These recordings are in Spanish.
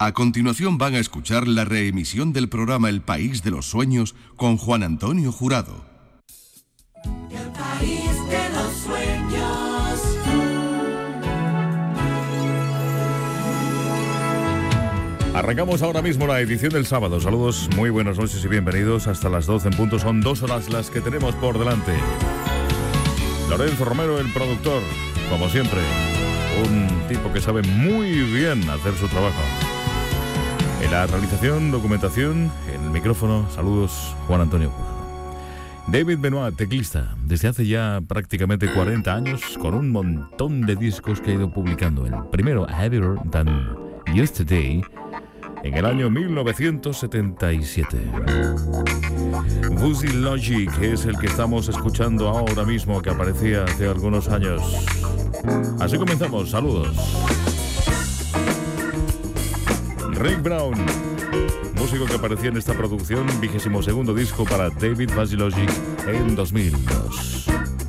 A continuación van a escuchar la reemisión del programa El País de los Sueños con Juan Antonio Jurado. El País de los Sueños. Arrancamos ahora mismo la edición del sábado. Saludos, muy buenas noches y bienvenidos. Hasta las 12 en punto. Son 2 horas las que tenemos por delante. Lorenzo Romero, el productor, como siempre, un tipo que sabe muy bien hacer su trabajo. En la realización, documentación, en el micrófono, saludos, Juan Antonio Jurado. David Benoit, teclista, desde hace ya prácticamente 40 años, con un montón de discos que ha ido publicando. El primero, Heavier Than Yesterday, en el año 1977. Fuzzy Logic es el que estamos escuchando ahora mismo, que aparecía hace algunos años. Así comenzamos, saludos. Rick Brown, músico que aparecía en esta producción, 22º disco para David Fuzzy Logic en 2002.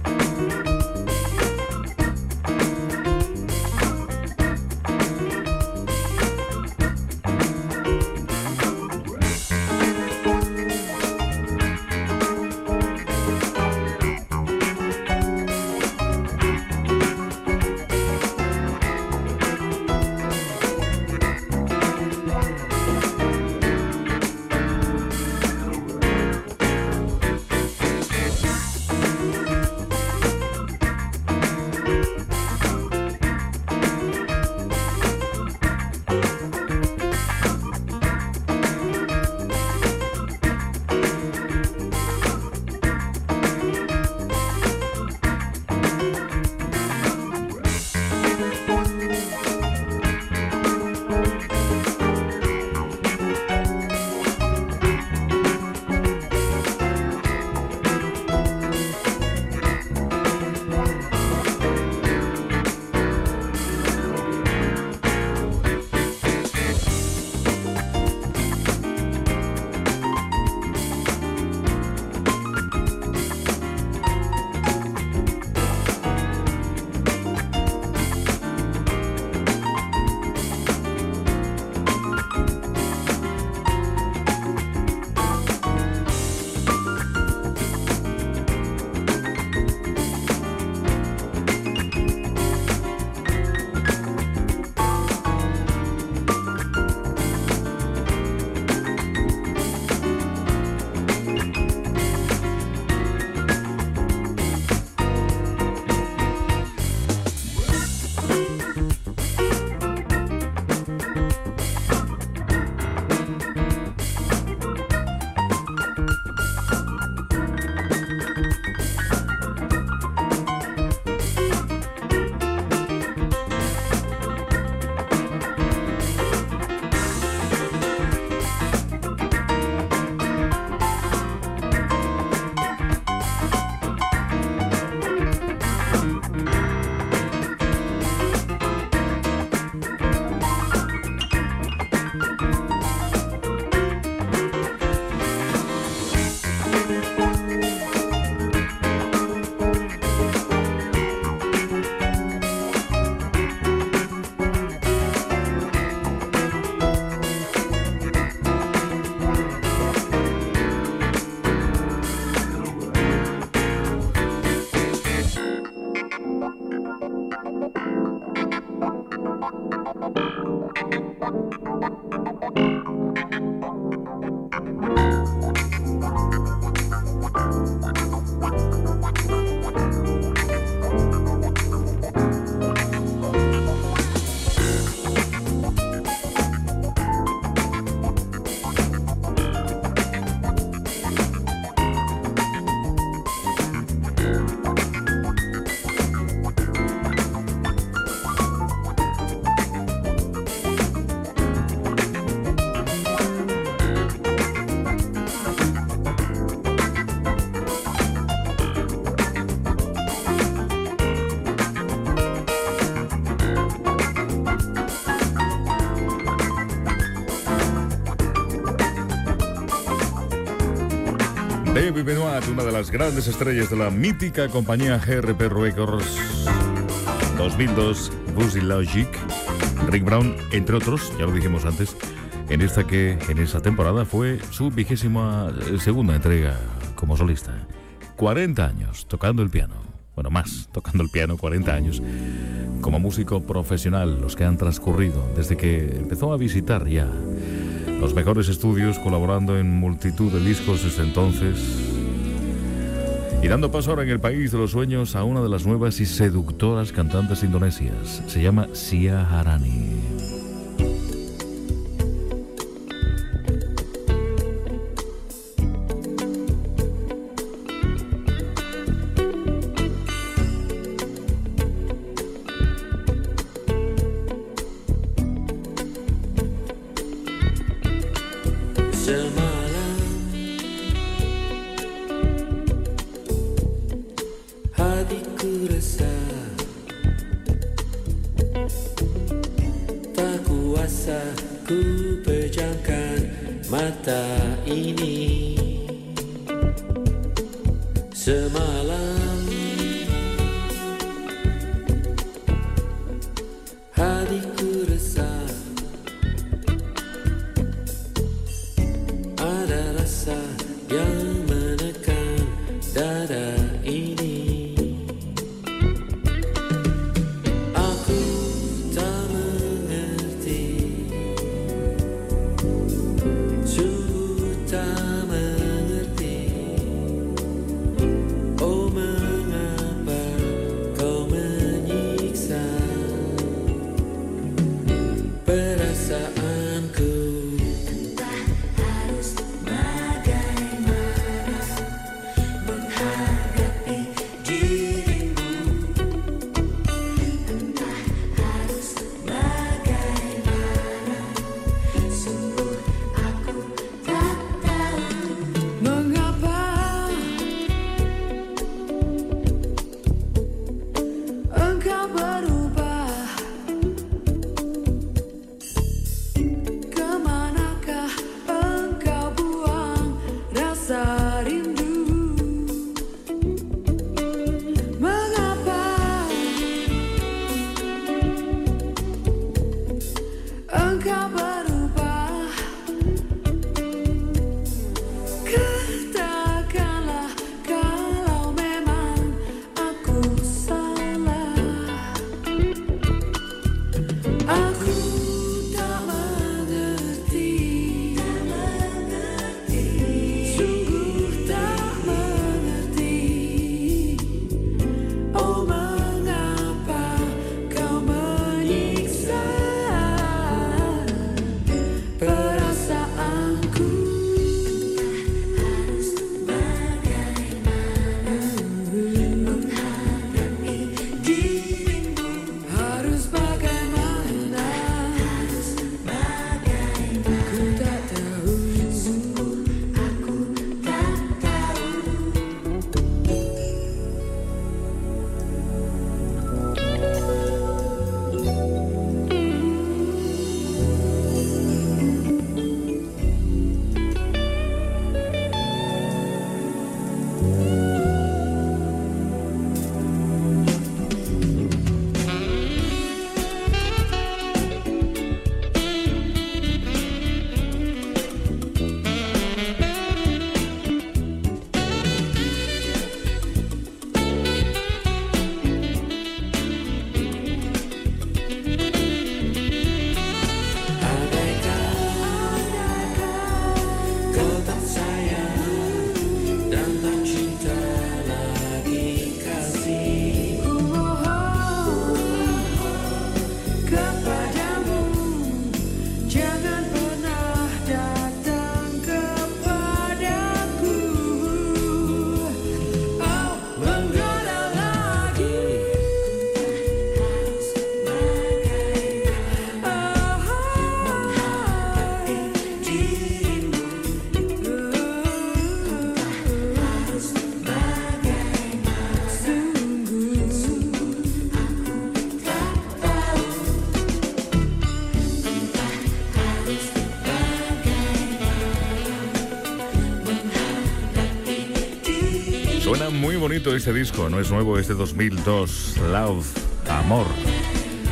David Benoit, una de las grandes estrellas de la mítica compañía GRP Records. 2002, Fuzzy Logic, Rick Brown, entre otros, ya lo dijimos antes, en esa temporada fue su 22ª entrega como solista. 40 años tocando el piano. Bueno, más, tocando el piano, 40 años. Como músico profesional, los que han transcurrido desde que empezó a visitar ya los mejores estudios, colaborando en multitud de discos desde entonces. Y dando paso ahora en el país de los sueños a una de las nuevas y seductoras cantantes indonesias. Se llama Syaharani. Suena muy bonito este disco, no es nuevo, es de 2002, Love, Amor.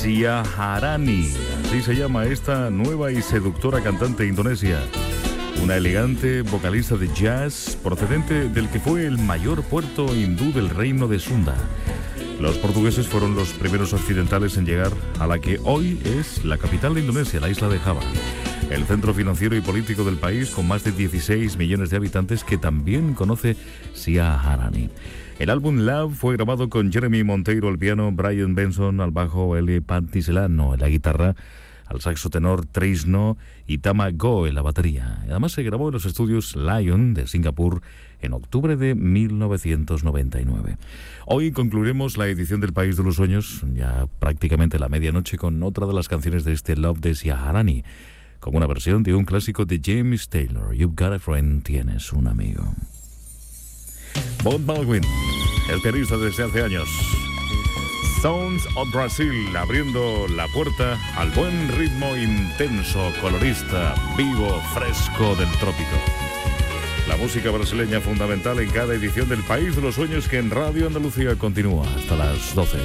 Syaharani. Así se llama esta nueva y seductora cantante indonesia. Una elegante vocalista de jazz procedente del que fue el mayor puerto hindú del reino de Sunda. Los portugueses fueron los primeros occidentales en llegar a la que hoy es la capital de Indonesia, la isla de Java. El centro financiero y político del país, con más de 16 millones de habitantes, que también conoce Syaharani. El álbum Love fue grabado con Jeremy Monteiro al piano, Brian Benson al bajo, Eli Pantiselano en la guitarra, al saxo tenor Trisno y Tama Go en la batería. Además se grabó en los estudios Lion de Singapur en octubre de 1999. Hoy concluiremos la edición del País de los Sueños, ya prácticamente la medianoche, con otra de las canciones de este Love de Syaharani, con una versión de un clásico de James Taylor, You've Got a Friend, tienes un amigo. Bob Baldwin, el pianista desde hace años. Sounds of Brazil, abriendo la puerta al buen ritmo intenso, colorista, vivo, fresco del trópico. La música brasileña fundamental en cada edición del País de los Sueños, que en Radio Andalucía continúa hasta las 12.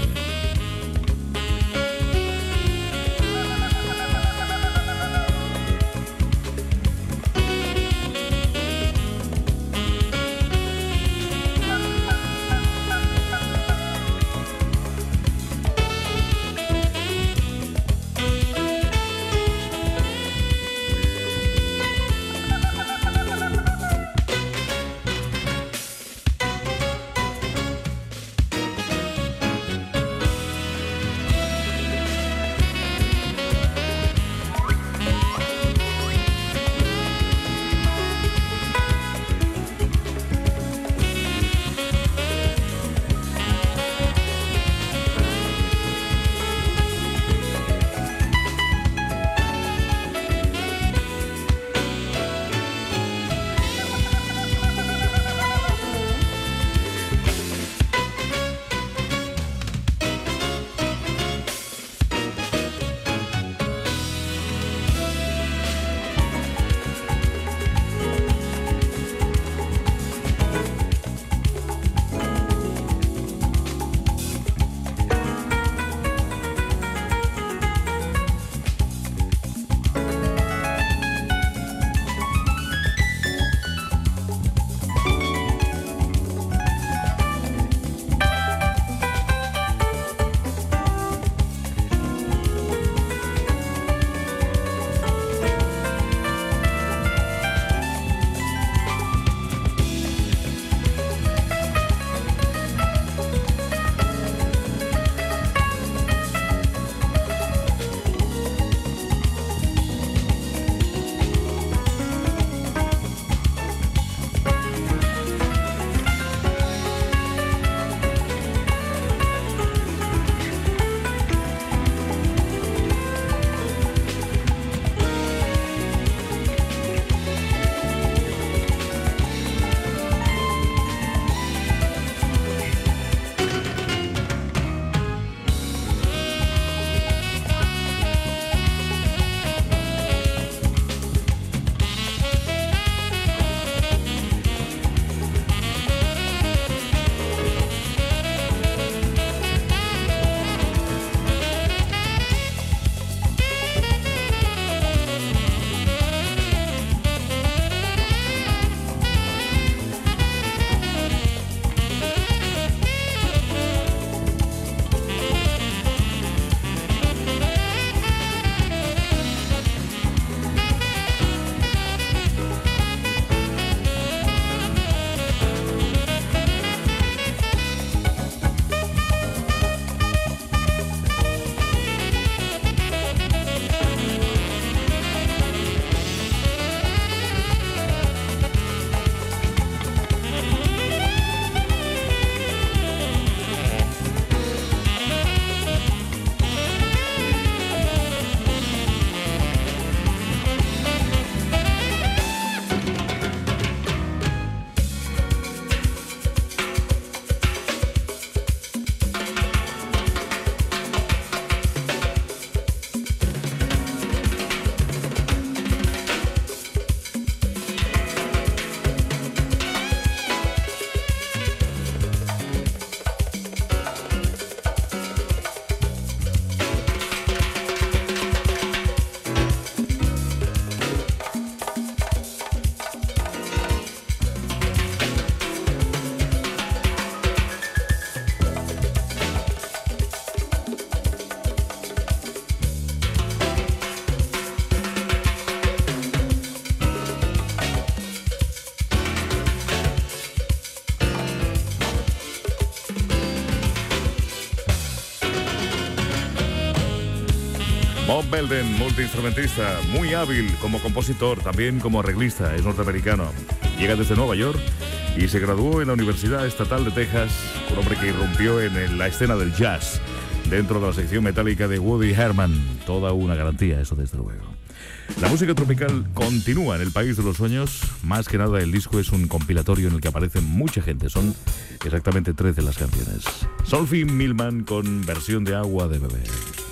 Bob Belden, multiinstrumentista, muy hábil como compositor, también como arreglista, es norteamericano. Llega desde Nueva York y se graduó en la Universidad Estatal de Texas, un hombre que irrumpió en la escena del jazz dentro de la sección metálica de Woody Herman. Toda una garantía, eso desde luego. La música tropical continúa en el País de los Sueños. Más que nada el disco es un compilatorio en el que aparece mucha gente. Son exactamente 13 las canciones. Sophie Millman con versión de Agua de Beber.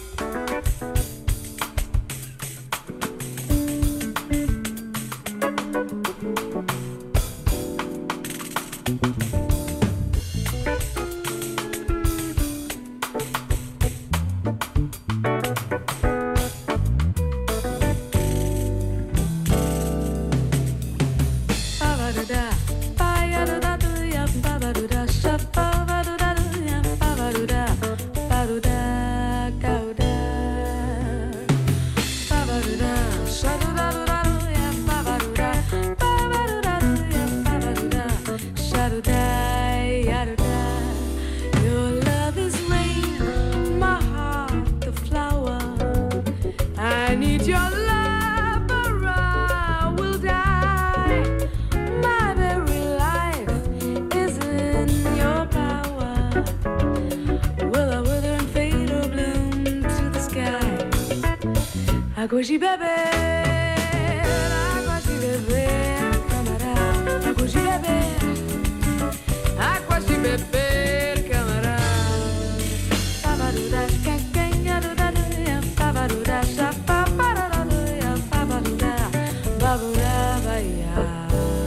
Água de beber, camarada. Água de beber, camarada. Pavarura, cacanha, pavarura, pavarura, pavarura, baia.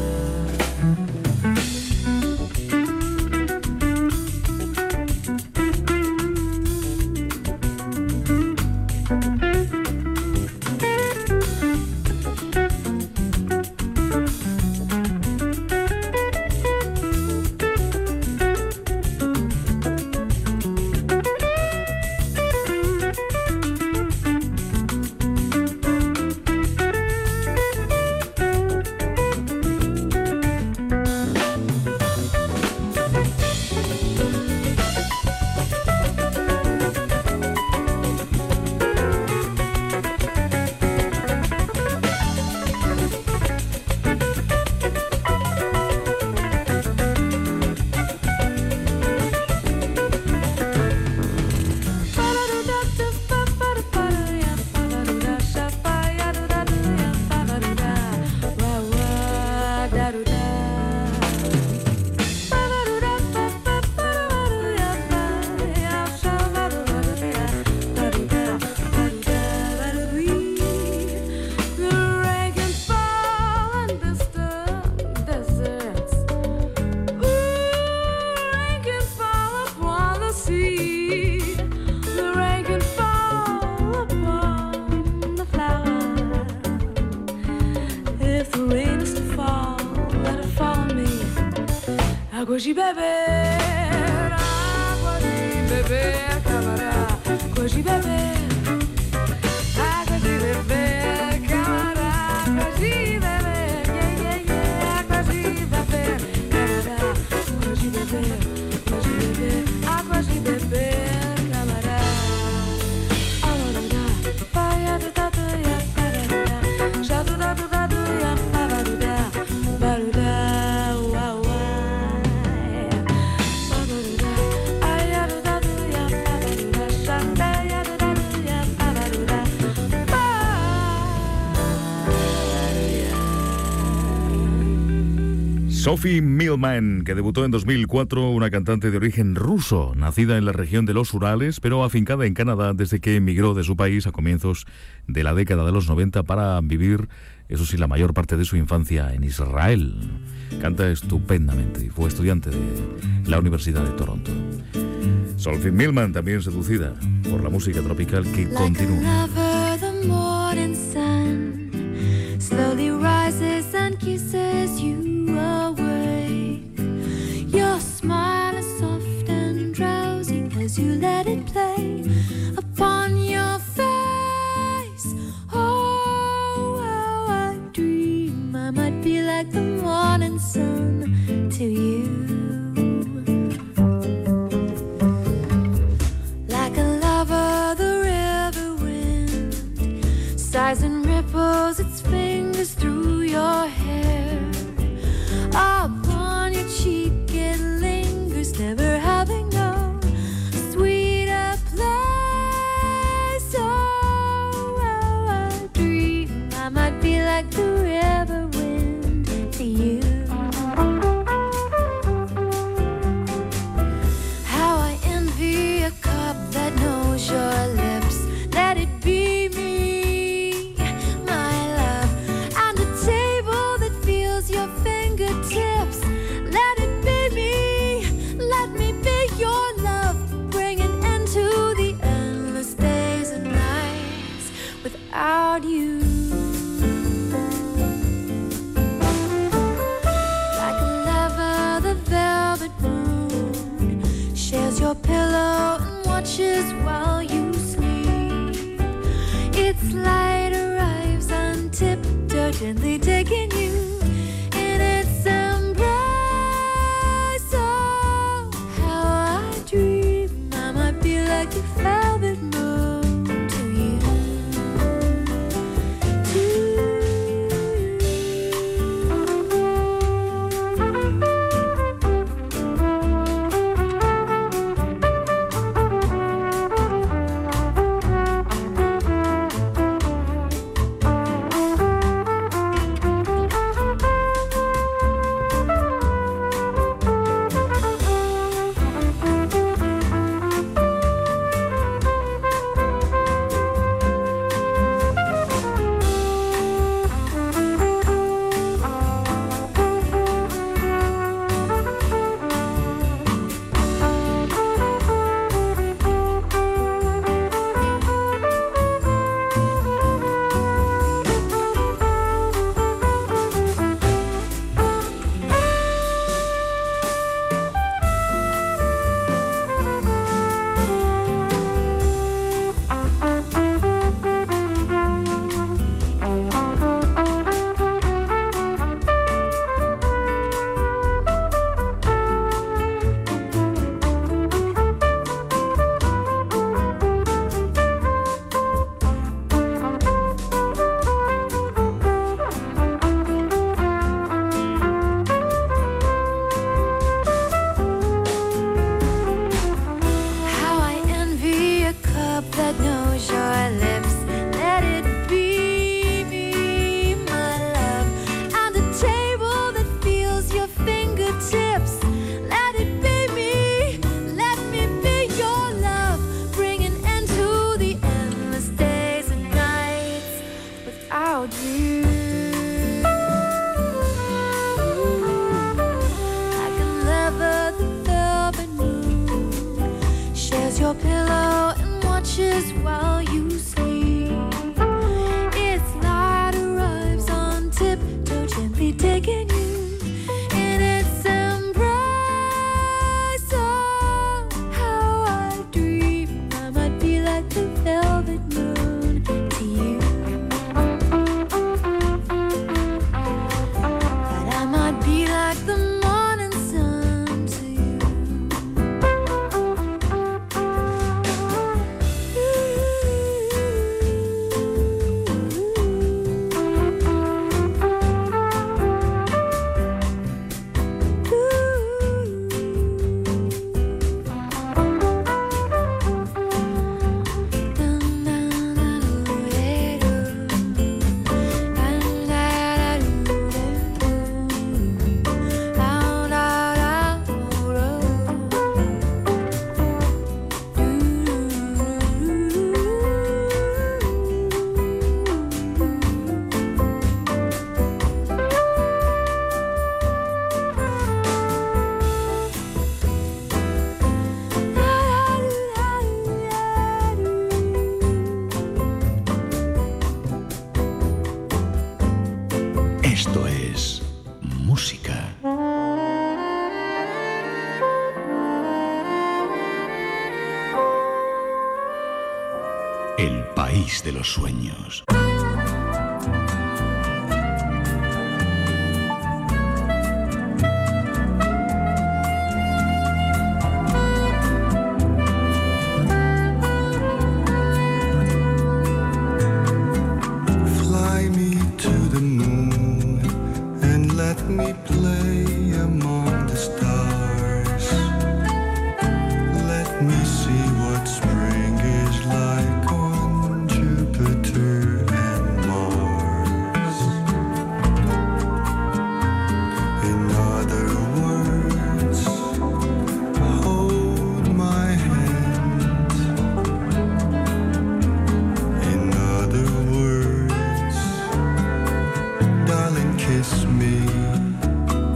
Água de beber, camarada. Água de beber, água de beber, camarada. Água de beber, água de beber, camarada. Água de beber, água de beber, camarada. Paia da da da ya da, já do da do da do ya da, baruda. Sophie Millman, que debutó en 2004, una cantante de origen ruso, nacida en la región de los Urales, pero afincada en Canadá desde que emigró de su país a comienzos de la década de los 90 para vivir, eso sí, la mayor parte de su infancia en Israel. Canta estupendamente y fue estudiante de la Universidad de Toronto. Sophie Millman, también seducida por la música tropical que continúa. Slowly rises and kisses you awake. Your smile is soft and drowsy as you let it play upon your face. Oh, how I dream I might be like the morning sun to you. Like a lover, the river wind gently taking you in its embrace. Oh, how I dream I might be like a velvet moon to you. Your pillow and watches while you sleep. Its light arrives on tiptoe, gently taking you in its embrace. Oh, how I dream I might be like the velvet moon to you. That I might be like the morning sun to you. Esto es música. El país de los sueños. Fly me to the moon and let me play among the stars. Let me see what spring is like on Jupiter and Mars. In other words, hold my hand. In other words, darling, kiss me.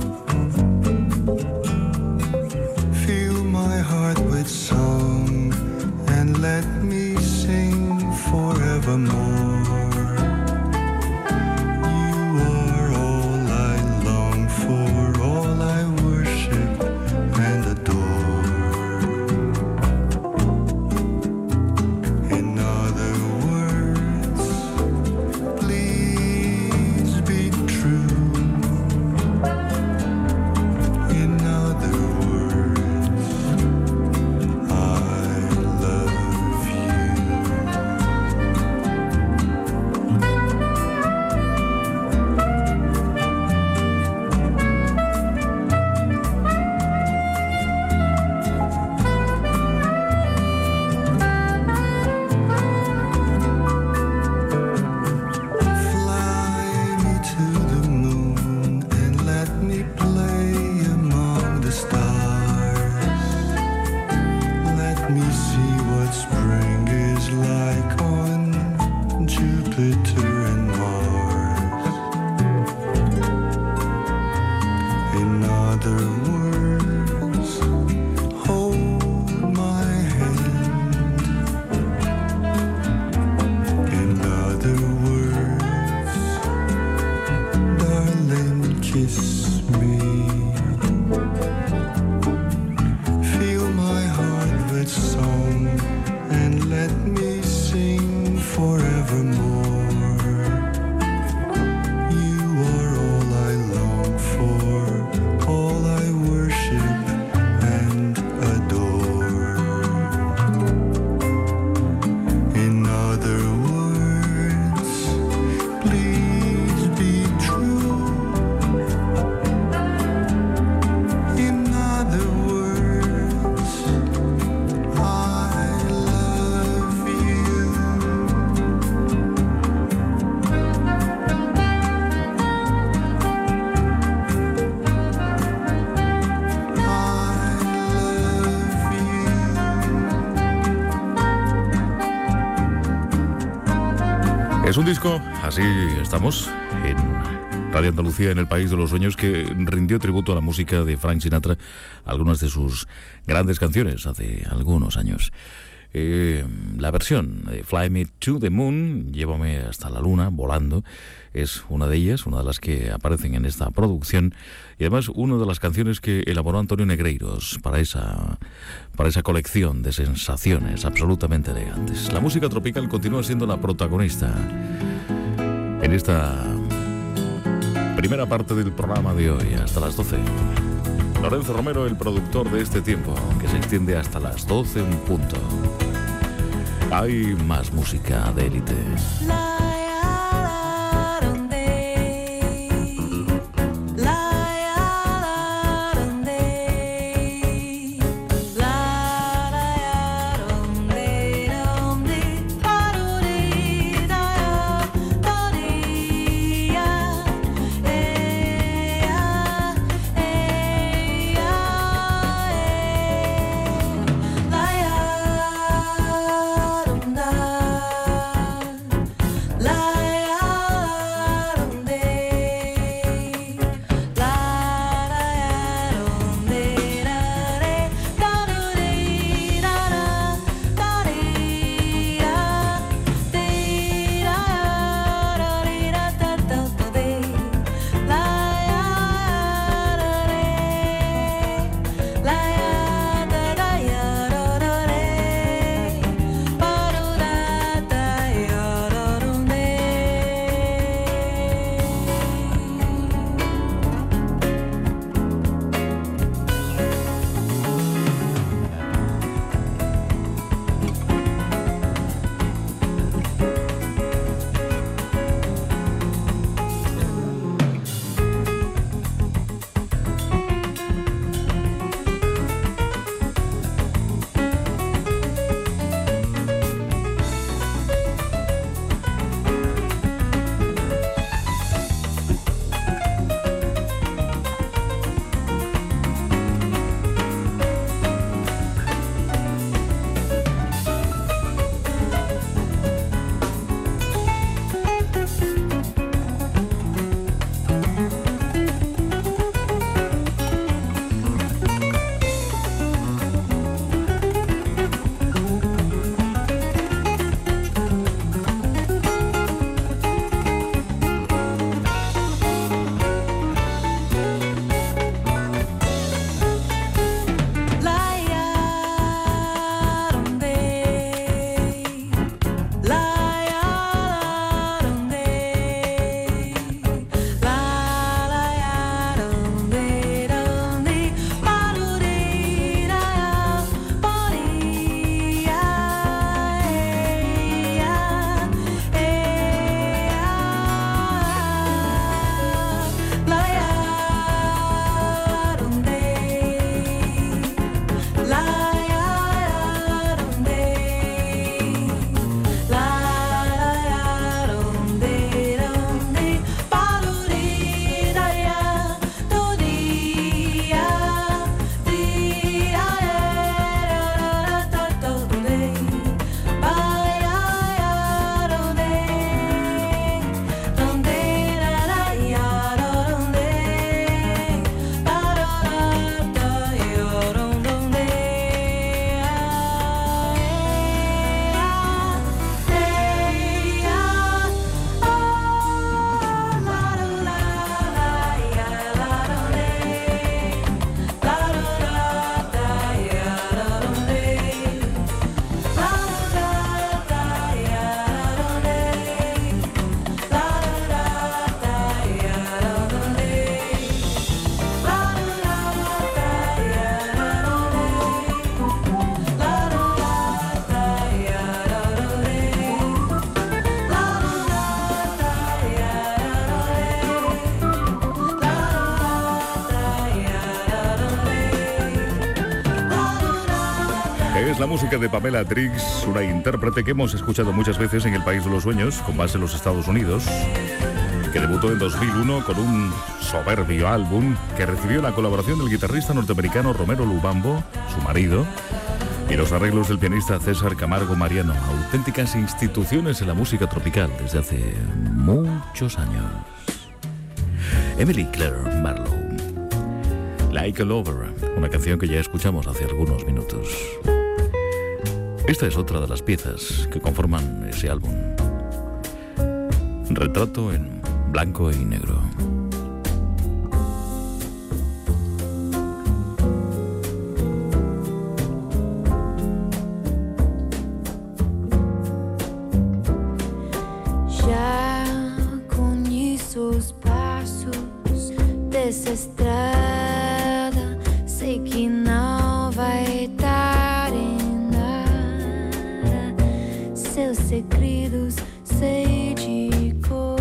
kiss me. Fill my heart with song and let me sing forevermore. You are all I long for, all I worship and adore. In other words, please be true. In other words, I love you. Es un disco, así estamos, en Radio Andalucía, en el País de los Sueños, que rindió tributo a la música de Frank Sinatra, algunas de sus grandes canciones hace algunos años. La versión de Fly Me to the Moon, Llévame hasta la Luna, volando, es una de ellas, una de las que aparecen en esta producción, y además una de las canciones que elaboró Antonio Negreiros para esa colección de sensaciones absolutamente elegantes. La música tropical continúa siendo la protagonista en esta primera parte del programa de hoy, hasta las 12. Lorenzo Romero, el productor de este tiempo, que se extiende hasta las 12 en punto. Hay más música de élite. La es la música de Pamela Triggs, una intérprete que hemos escuchado muchas veces en El País de los Sueños, con base en los Estados Unidos, que debutó en 2001 con un soberbio álbum que recibió la colaboración del guitarrista norteamericano Romero Lubambo, su marido, y los arreglos del pianista César Camargo Mariano, auténticas instituciones en la música tropical desde hace muchos años. Emily Claire Marlowe, Like a Lover, una canción que ya escuchamos hace algunos minutos. Esta es otra de las piezas que conforman ese álbum. Retrato en blanco y negro. Já conheço os passos dessa estrada, sei que não vai dar em nada. Seus segredos sei de cor.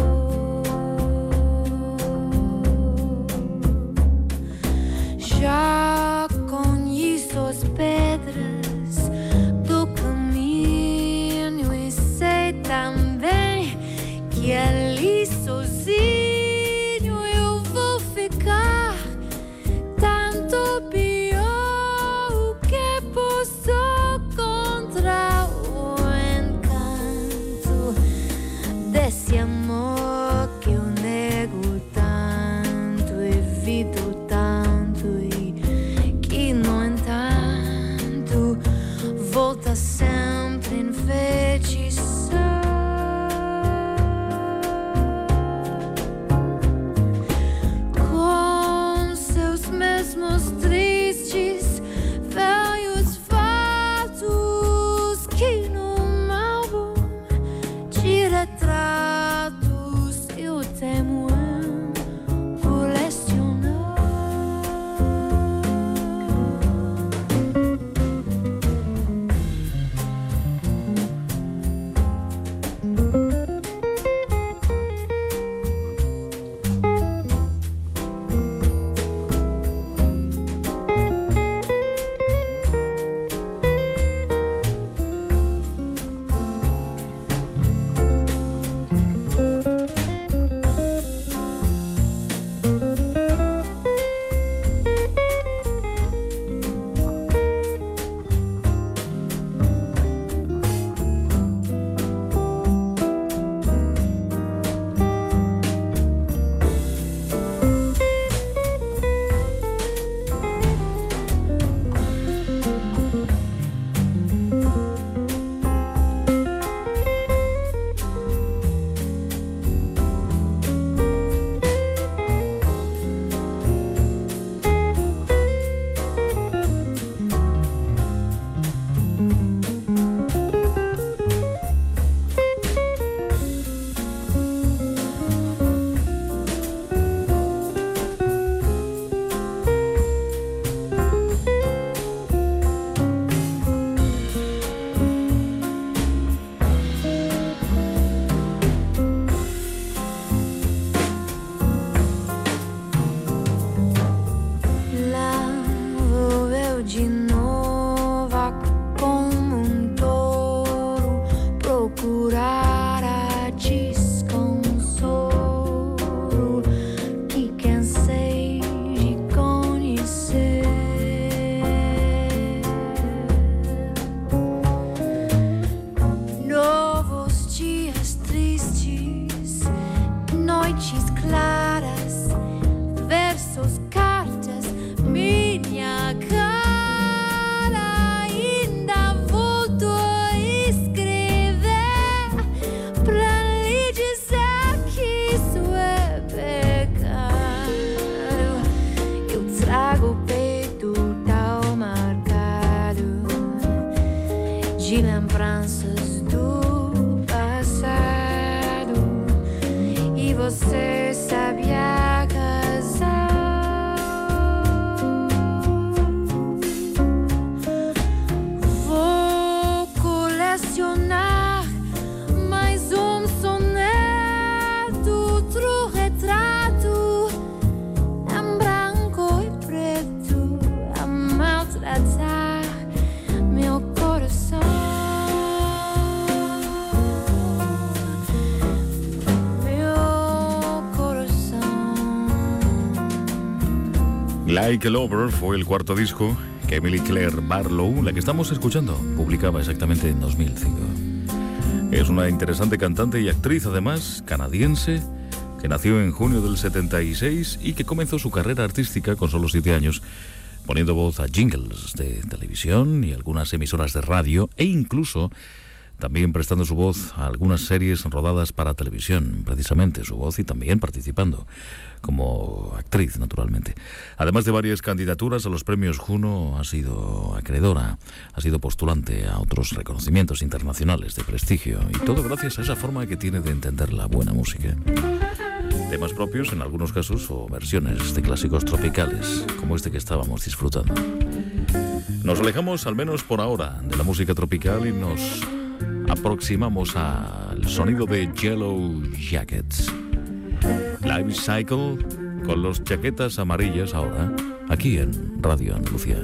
Já conheço as pedras do caminho e sei também que ali sozinho eu vou ficar. Tanto pior o que posso contra o encanto desse amor que eu nego tanto, evito tanto e que no entanto volta sempre enfeitiçar. Com seus mesmos tristes velhos fatos que num álbum de retratos eu temo em colecionar. Lá vou eu de novo como um touro procurar a desconsolo que cansei de conhecer. Novos dias tristes, noites claras, versos, cartas, minha cara ainda volto a escrever pra lhe dizer que isso é pecado. Eu trago o peito tão marcado de lembranças do passado e você sabia casar. Like a Lover fue el cuarto disco que Emily Claire Barlow, la que estamos escuchando, publicaba exactamente en 2005. Es una interesante cantante y actriz, además, canadiense, que nació en junio del 76 y que comenzó su carrera artística con solo 7 años, poniendo voz a jingles de televisión y algunas emisoras de radio e incluso también prestando su voz a algunas series rodadas para televisión, precisamente su voz, y también participando como actriz, naturalmente. Además de varias candidaturas a los premios Juno, ha sido acreedora, ha sido postulante a otros reconocimientos internacionales de prestigio, y todo gracias a esa forma que tiene de entender la buena música. Temas propios en algunos casos o versiones de clásicos tropicales, como este que estábamos disfrutando. Nos alejamos, al menos por ahora, de la música tropical y nos aproximamos al sonido de Yellow Jackets. Life Cycle con los chaquetas amarillas ahora, aquí en Radio Andalucía.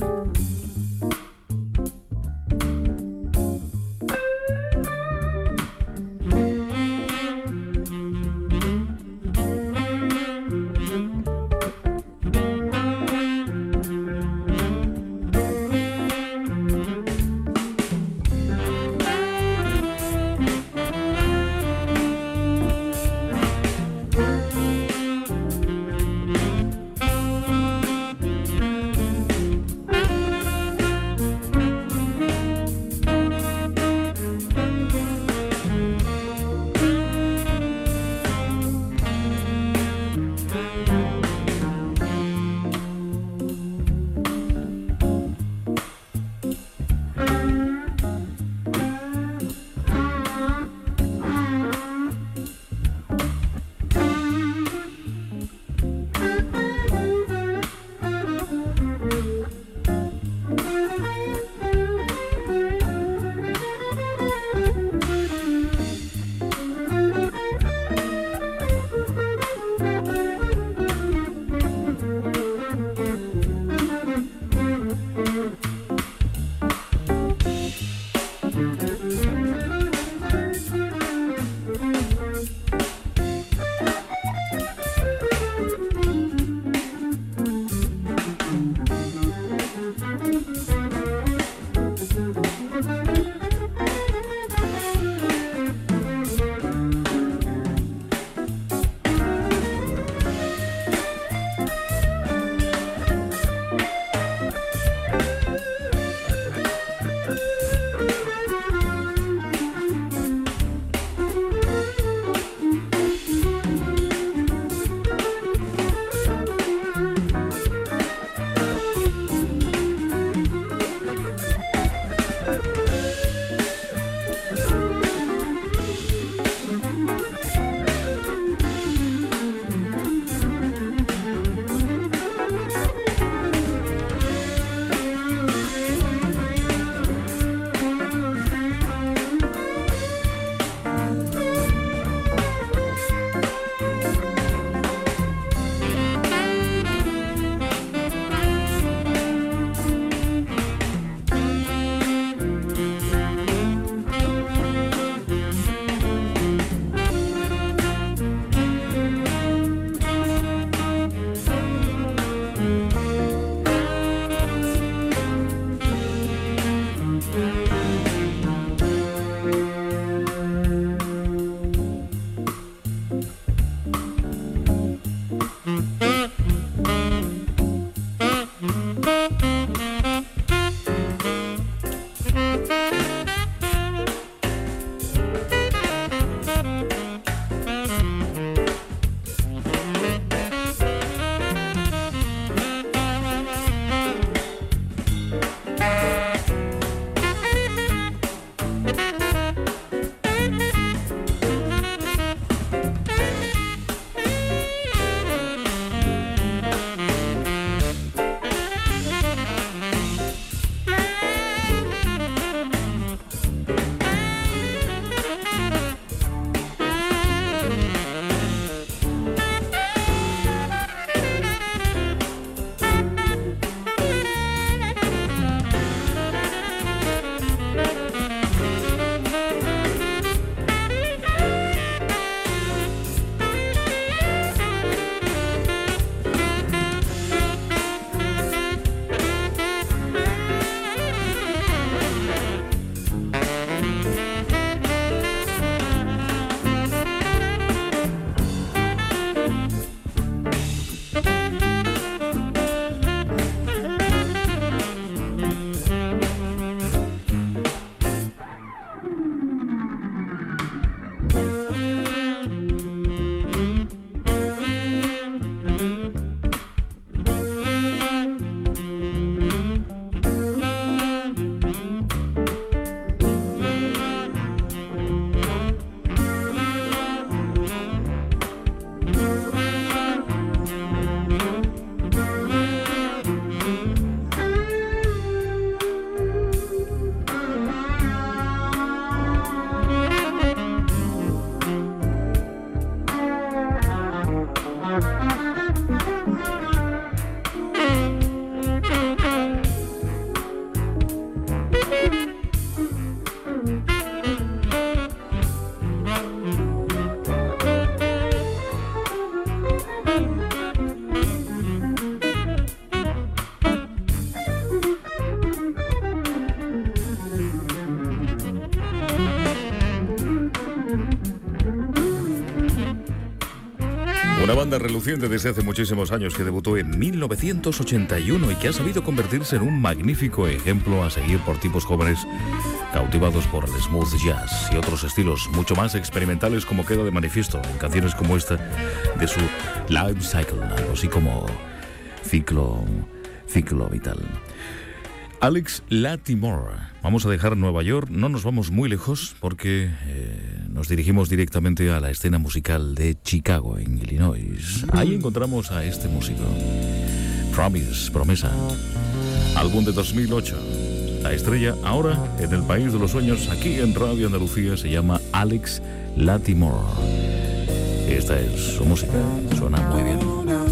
banda reluciente desde hace muchísimos años que debutó en 1981 y que ha sabido convertirse en un magnífico ejemplo a seguir por tipos jóvenes cautivados por el smooth jazz y otros estilos mucho más experimentales, como queda de manifiesto en canciones como esta de su Life Cycle, algo así como ciclo vital. Alex Latimore. Vamos a dejar Nueva York, no nos vamos muy lejos porque nos dirigimos directamente a la escena musical de Chicago, en Illinois. Ahí encontramos a este músico, Promesa, álbum de 2008. La estrella ahora en el País de los Sueños, aquí en Radio Andalucía, se llama Alex Latimore. Esta es su música, suena muy bien.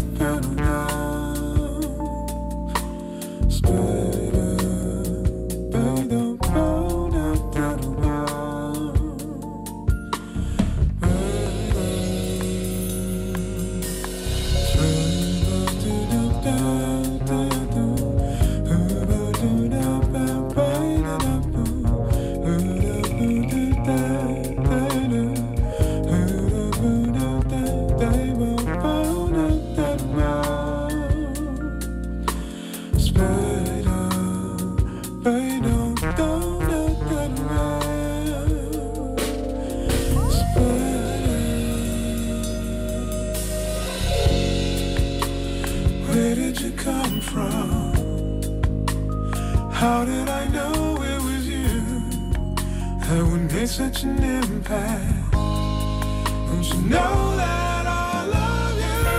Such an impact. Don't you know that I love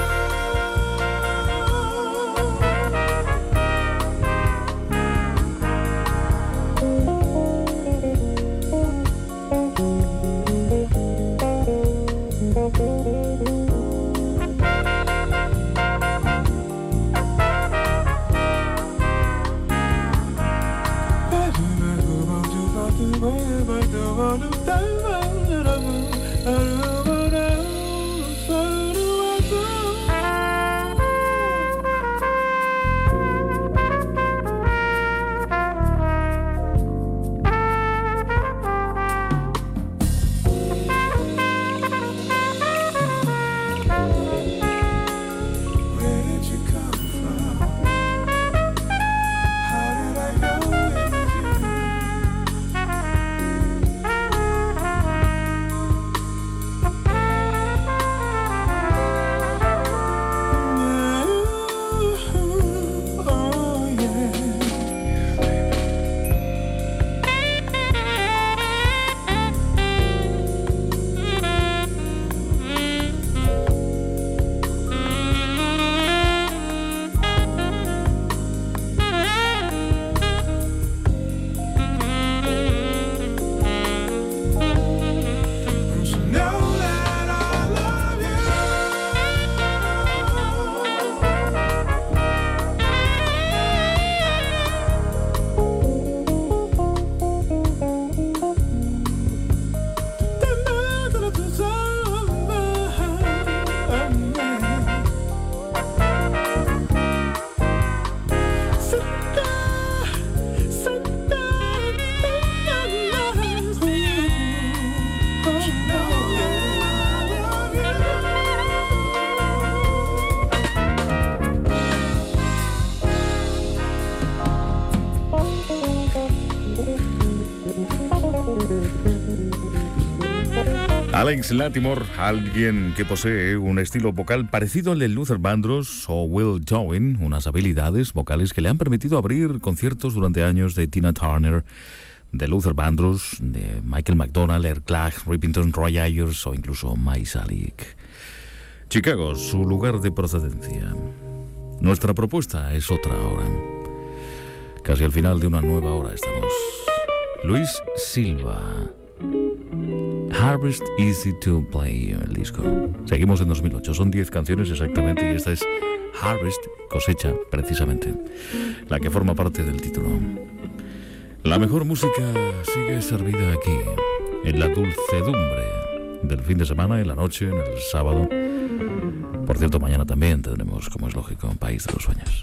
Alex Latimore, alguien que posee un estilo vocal parecido al de Luther Vandross o Will Towin, unas habilidades vocales que le han permitido abrir conciertos durante años de Tina Turner, de Luther Vandross, de Michael McDonald, Eric Clark, Rippington, Roy Ayers o incluso Mike Salick. Chicago, su lugar de procedencia. Nuestra propuesta es otra ahora. Casi al final de una nueva hora estamos. Luis Silva, Harvest Easy to Play, el disco. Seguimos en 2008, son 10 canciones exactamente y esta es Harvest, cosecha, precisamente, la que forma parte del título. La mejor música sigue servida aquí, en la dulcedumbre del fin de semana, en la noche, en el sábado. Por cierto, mañana también tendremos, como es lógico, un País de los Sueños.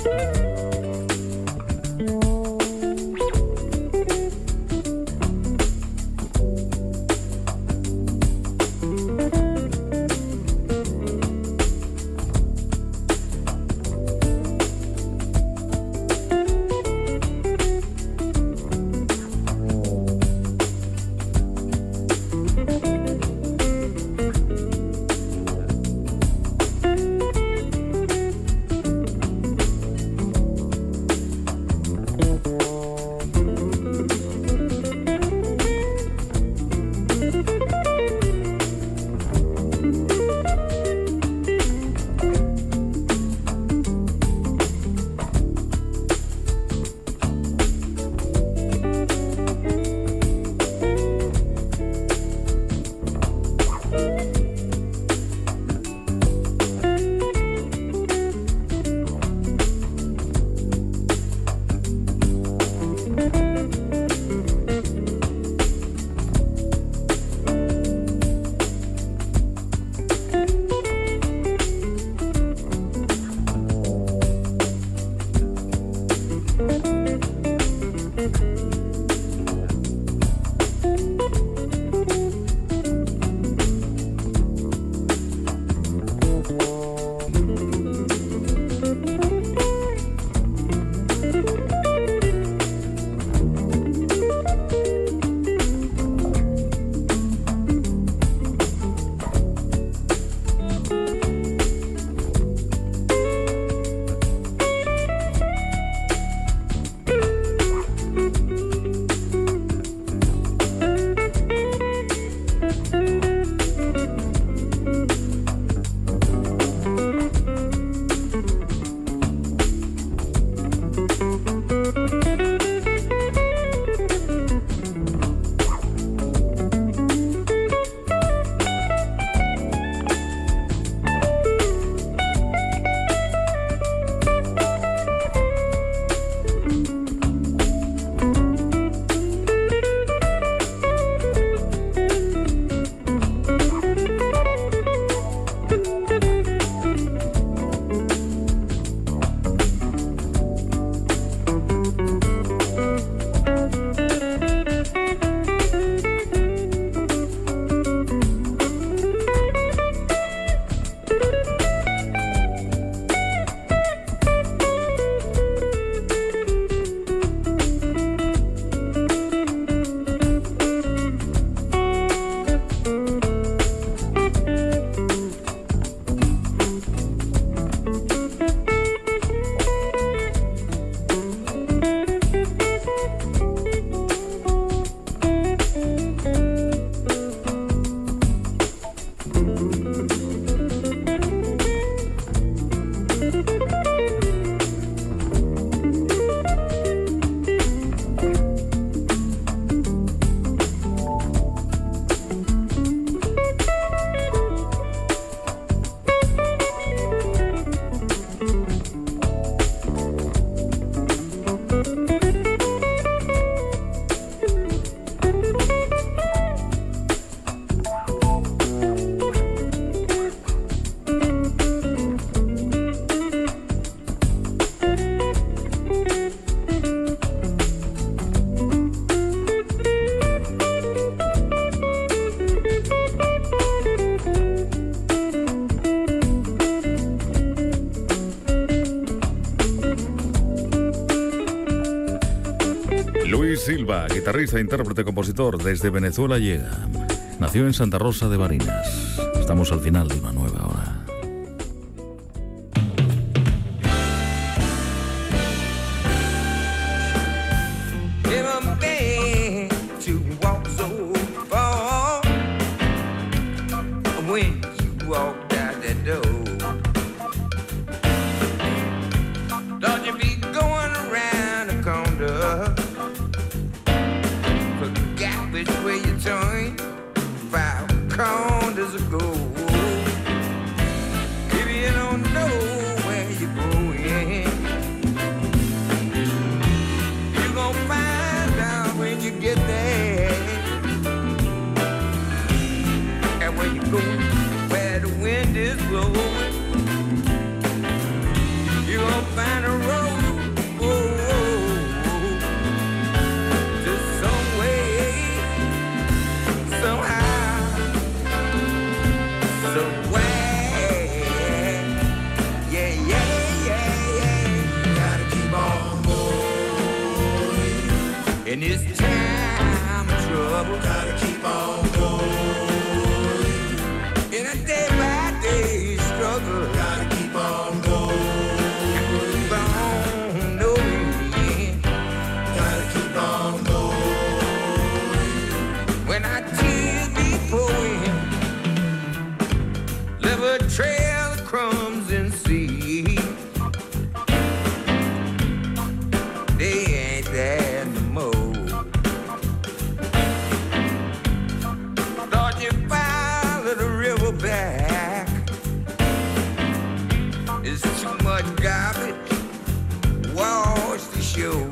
Silva, guitarrista, intérprete, compositor, desde Venezuela llega. Nació en Santa Rosa de Barinas. Estamos al final de una nueva hora. trouble. Gotta keep on going. In a day by day struggle. Gotta keep on going. Keep on knowing. Gotta keep on going. When I tears be flowing, leave a trail of crumbs and seed. They ain't there no more. Thought you followed the river back. It's too much garbage. Wash the shore.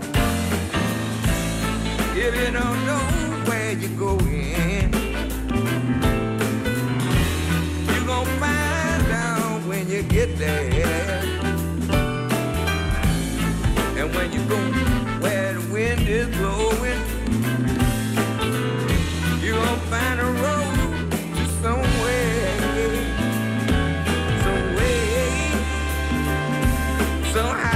If you don't know where you're going, you gon' find out when you get there. And when you go where the wind is blowing, you gon' find a road to somewhere, some way, somehow.